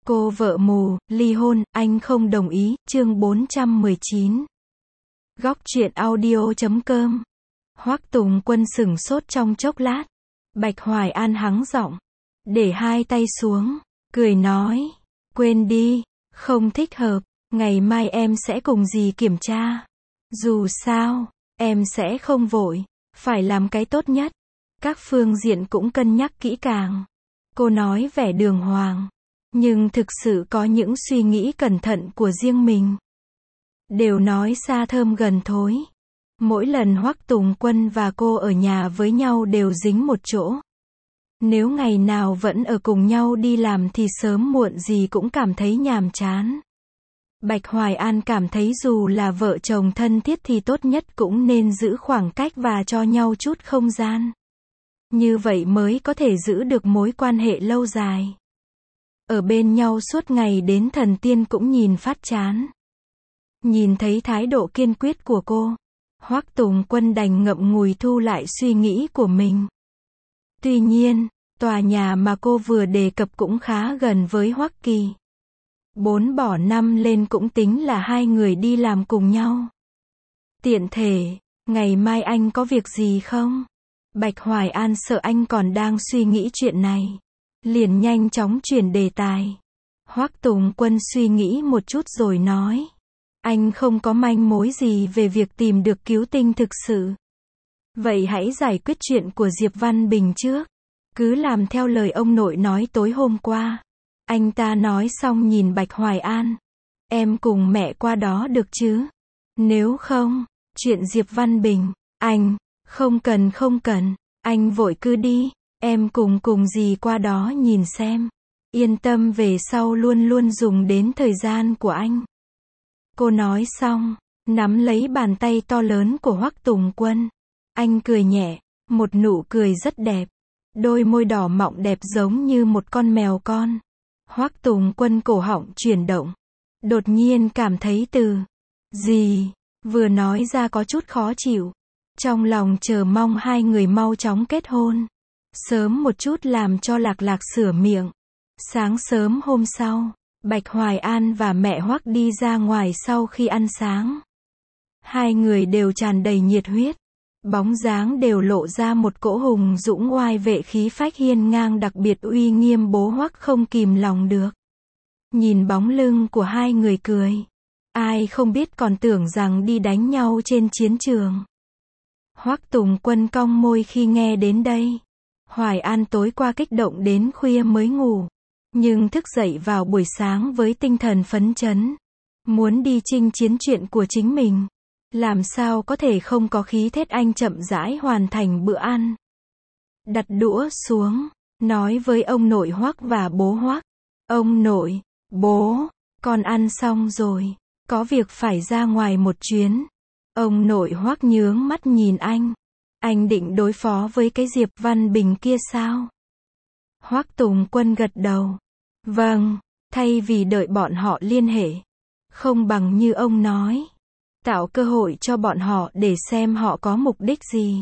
Cô vợ mù, ly hôn, anh không đồng ý, chương 419. Góc truyện audio.com. Hoắc Tùng Quân sửng sốt trong chốc lát. Bạch Hoài An hắng giọng, để hai tay xuống, cười nói, quên đi, không thích hợp, ngày mai em sẽ cùng dì kiểm tra. Dù sao, em sẽ không vội, phải làm cái tốt nhất. Các phương diện cũng cân nhắc kỹ càng. Cô nói vẻ đường hoàng, nhưng thực sự có những suy nghĩ cẩn thận của riêng mình. Đều nói xa thơm gần thối. Mỗi lần Hoắc Tùng Quân và cô ở nhà với nhau đều dính một chỗ. Nếu ngày nào vẫn ở cùng nhau đi làm thì sớm muộn gì cũng cảm thấy nhàm chán. Bạch Hoài An cảm thấy dù là vợ chồng thân thiết thì tốt nhất cũng nên giữ khoảng cách và cho nhau chút không gian. Như vậy mới có thể giữ được mối quan hệ lâu dài. Ở bên nhau suốt ngày đến thần tiên cũng nhìn phát chán. Nhìn thấy thái độ kiên quyết của cô, Hoắc Tùng Quân đành ngậm ngùi thu lại suy nghĩ của mình. Tuy nhiên, tòa nhà mà cô vừa đề cập cũng khá gần với Hoắc Kỳ. 4 bỏ 5 lên cũng tính là hai người đi làm cùng nhau. Tiện thể, ngày mai anh có việc gì không? Bạch Hoài An sợ anh còn đang suy nghĩ chuyện này, liền nhanh chóng chuyển đề tài. Hoắc Tùng Quân suy nghĩ một chút rồi nói, anh không có manh mối gì về việc tìm được cứu tinh thực sự. Vậy hãy giải quyết chuyện của Diệp Văn Bình trước. Cứ làm theo lời ông nội nói tối hôm qua. Anh ta nói xong nhìn Bạch Hoài An. Em cùng mẹ qua đó được chứ? Nếu không, chuyện Diệp Văn Bình, anh, không cần, anh vội cứ đi. Em cùng dì qua đó nhìn xem. Yên tâm về sau luôn luôn dùng đến thời gian của anh. Cô nói xong, nắm lấy bàn tay to lớn của Hoắc Tùng Quân. Anh cười nhẹ, một nụ cười rất đẹp. Đôi môi đỏ mọng đẹp giống như một con mèo con. Hoắc Tùng Quân cổ họng chuyển động. Đột nhiên cảm thấy từ gì vừa nói ra có chút khó chịu. Trong lòng chờ mong hai người mau chóng kết hôn. Sớm một chút làm cho Lạc sửa miệng. Sáng sớm hôm sau, Bạch Hoài An và mẹ Hoắc đi ra ngoài sau khi ăn sáng. Hai người đều tràn đầy nhiệt huyết. Bóng dáng đều lộ ra một cỗ hùng dũng oai vệ khí phách hiên ngang đặc biệt uy nghiêm. Bố Hoắc không kìm lòng được. Nhìn bóng lưng của hai người cười. Ai không biết còn tưởng rằng đi đánh nhau trên chiến trường. Hoắc Tùng Quân cong môi khi nghe đến đây. Hoài An tối qua kích động đến khuya mới ngủ. Nhưng thức dậy vào buổi sáng với tinh thần phấn chấn. Muốn đi chinh chiến chuyện của chính mình. Làm sao có thể không có khí thế. Anh chậm rãi hoàn thành bữa ăn. Đặt đũa xuống, nói với ông nội Hoắc và bố Hoắc. Ông nội, bố, con ăn xong rồi, có việc phải ra ngoài một chuyến. Ông nội Hoắc nhướng mắt nhìn anh. Anh định đối phó với cái Diệp Văn Bình kia sao? Hoắc Tùng Quân gật đầu. Vâng, thay vì đợi bọn họ liên hệ. Không bằng như ông nói. Tạo cơ hội cho bọn họ để xem họ có mục đích gì.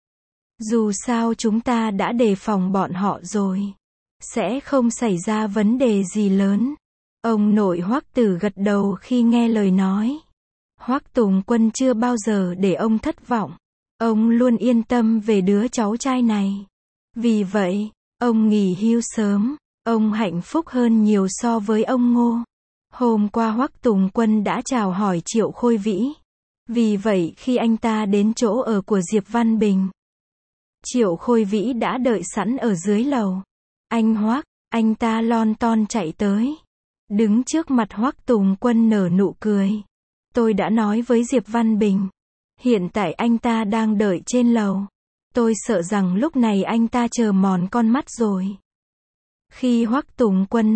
Dù sao chúng ta đã đề phòng bọn họ rồi. Sẽ không xảy ra vấn đề gì lớn. Ông nội Hoắc Tử gật đầu khi nghe lời nói. Hoắc Tùng Quân chưa bao giờ để ông thất vọng. Ông luôn yên tâm về đứa cháu trai này. Vì vậy, ông nghỉ hưu sớm. Ông hạnh phúc hơn nhiều so với ông Ngô. Hôm qua Hoắc Tùng Quân đã chào hỏi Triệu Khôi Vĩ. Vì vậy khi anh ta đến chỗ ở của Diệp Văn Bình, Triệu Khôi Vĩ đã đợi sẵn ở dưới lầu. Anh Hoắc, anh ta lon ton chạy tới. Đứng trước mặt Hoắc Tùng Quân nở nụ cười. Tôi đã nói với Diệp Văn Bình. Hiện tại anh ta đang đợi trên lầu. Tôi sợ rằng lúc này anh ta chờ mòn con mắt rồi. Khi Hoắc Tùng Quân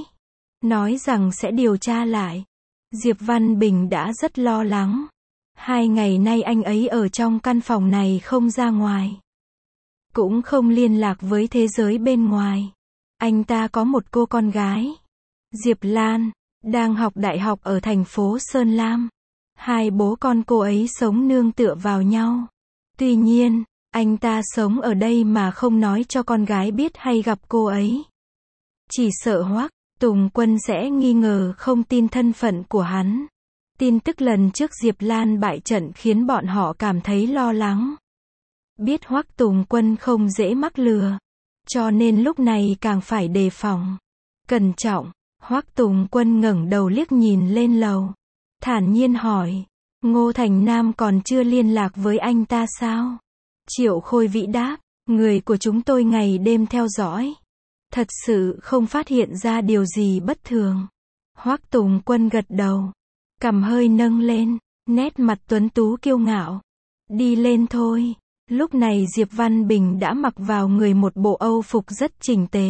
nói rằng sẽ điều tra lại, Diệp Văn Bình đã rất lo lắng. 2 ngày nay anh ấy ở trong căn phòng này không ra ngoài. Cũng không liên lạc với thế giới bên ngoài. Anh ta có một cô con gái, Diệp Lan, đang học đại học ở thành phố Sơn Lam. Hai bố con cô ấy sống nương tựa vào nhau. Tuy nhiên, anh ta sống ở đây mà không nói cho con gái biết hay gặp cô ấy. Chỉ sợ Hoắc Tùng Quân sẽ nghi ngờ không tin thân phận của hắn. Tin tức lần trước Diệp Lan bại trận khiến bọn họ cảm thấy lo lắng. Biết Hoắc Tùng Quân không dễ mắc lừa, cho nên lúc này càng phải đề phòng, cẩn trọng. Hoắc Tùng Quân ngẩng đầu liếc nhìn lên lầu, thản nhiên hỏi, Ngô Thành Nam còn chưa liên lạc với anh ta sao? Triệu Khôi Vĩ đáp, người của chúng tôi ngày đêm theo dõi, thật sự không phát hiện ra điều gì bất thường. Hoắc Tùng Quân gật đầu, cằm hơi nâng lên, nét mặt tuấn tú kiêu ngạo. Đi lên thôi. Lúc này Diệp Văn Bình đã mặc vào người một bộ Âu phục rất chỉnh tề,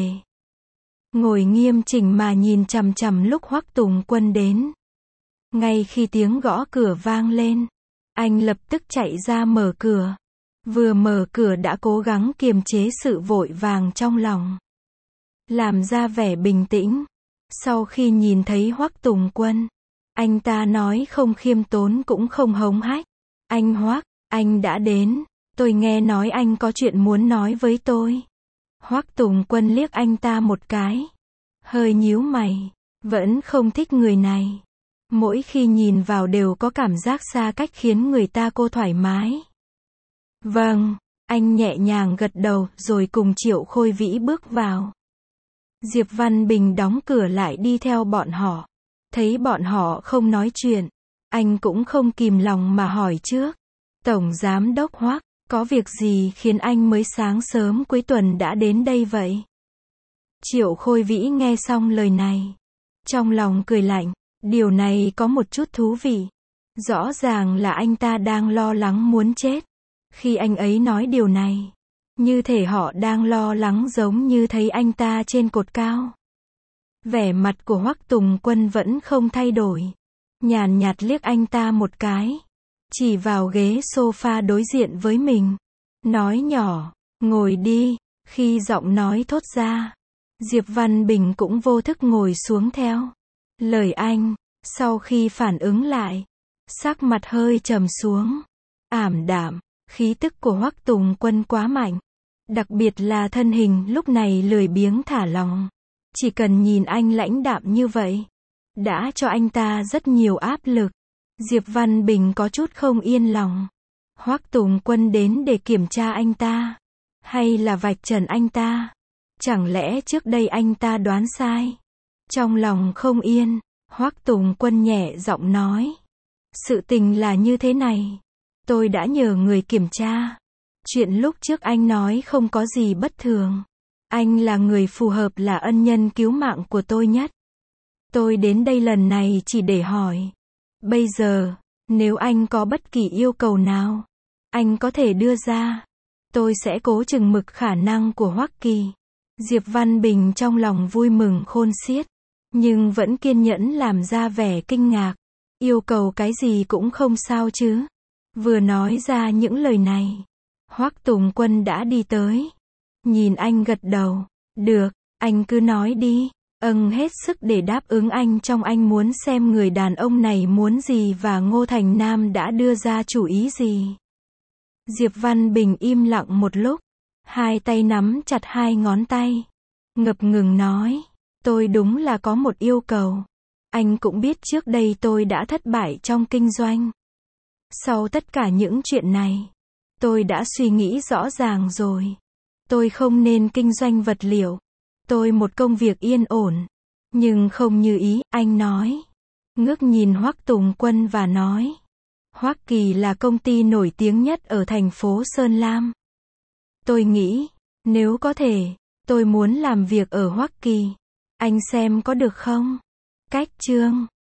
ngồi nghiêm chỉnh mà nhìn chằm chằm lúc Hoắc Tùng Quân đến. Ngay khi tiếng gõ cửa vang lên, anh lập tức chạy ra mở cửa. Vừa mở cửa đã cố gắng kiềm chế sự vội vàng trong lòng, làm ra vẻ bình tĩnh. Sau khi nhìn thấy Hoắc Tùng Quân, anh ta nói không khiêm tốn cũng không hống hách. Anh Hoắc, anh đã đến. Tôi nghe nói anh có chuyện muốn nói với tôi. Hoắc Tùng Quân liếc anh ta một cái, hơi nhíu mày, vẫn không thích người này. Mỗi khi nhìn vào đều có cảm giác xa cách khiến người ta cô thoải mái. Vâng, anh nhẹ nhàng gật đầu rồi cùng Triệu Khôi Vĩ bước vào. Diệp Văn Bình đóng cửa lại đi theo bọn họ. Thấy bọn họ không nói chuyện, anh cũng không kìm lòng mà hỏi trước. Tổng Giám đốc Hoắc, có việc gì khiến anh mới sáng sớm cuối tuần đã đến đây vậy? Triệu Khôi Vĩ nghe xong lời này, trong lòng cười lạnh, điều này có một chút thú vị. Rõ ràng là anh ta đang lo lắng muốn chết. Khi anh ấy nói điều này, như thể họ đang lo lắng giống như thấy anh ta trên cột cao. Vẻ mặt của Hoắc Tùng Quân vẫn không thay đổi, nhàn nhạt liếc anh ta một cái, chỉ vào ghế sofa đối diện với mình, nói nhỏ, ngồi đi. Khi giọng nói thốt ra, Diệp Văn Bình cũng vô thức ngồi xuống theo lời anh. Sau khi phản ứng lại, sắc mặt hơi trầm xuống, ảm đạm. Khí tức của Hoắc Tùng Quân quá mạnh, đặc biệt là thân hình lúc này lười biếng thả lỏng. Chỉ cần nhìn anh lãnh đạm như vậy, đã cho anh ta rất nhiều áp lực. Diệp Văn Bình có chút không yên lòng. Hoắc Tùng Quân đến để kiểm tra anh ta, hay là vạch trần anh ta? Chẳng lẽ trước đây anh ta đoán sai? Trong lòng không yên, Hoắc Tùng Quân nhẹ giọng nói, sự tình là như thế này. Tôi đã nhờ người kiểm tra. Chuyện lúc trước anh nói không có gì bất thường. Anh là người phù hợp là ân nhân cứu mạng của tôi nhất. Tôi đến đây lần này chỉ để hỏi. Bây giờ, nếu anh có bất kỳ yêu cầu nào, anh có thể đưa ra. Tôi sẽ cố chừng mực khả năng của Hoắc Kỳ. Diệp Văn Bình trong lòng vui mừng khôn xiết, nhưng vẫn kiên nhẫn làm ra vẻ kinh ngạc. Yêu cầu cái gì cũng không sao chứ. Vừa nói ra những lời này, Hoắc Tùng Quân đã đi tới. Nhìn anh gật đầu. Được, anh cứ nói đi. Hết sức để đáp ứng anh. Trong anh muốn xem người đàn ông này muốn gì và Ngô Thành Nam đã đưa ra chủ ý gì. Diệp Văn Bình im lặng một lúc, hai tay nắm chặt hai ngón tay, ngập ngừng nói, tôi đúng là có một yêu cầu. Anh cũng biết trước đây tôi đã thất bại trong kinh doanh. Sau tất cả những chuyện này, tôi đã suy nghĩ rõ ràng rồi. Tôi không nên kinh doanh vật liệu. Tôi một công việc yên ổn. Nhưng không như ý, anh nói. Ngước nhìn Hoắc Tùng Quân và nói. Hoắc Kỳ là công ty nổi tiếng nhất ở thành phố Sơn Lam. Tôi nghĩ, nếu có thể, tôi muốn làm việc ở Hoắc Kỳ. Anh xem có được không? Cách chương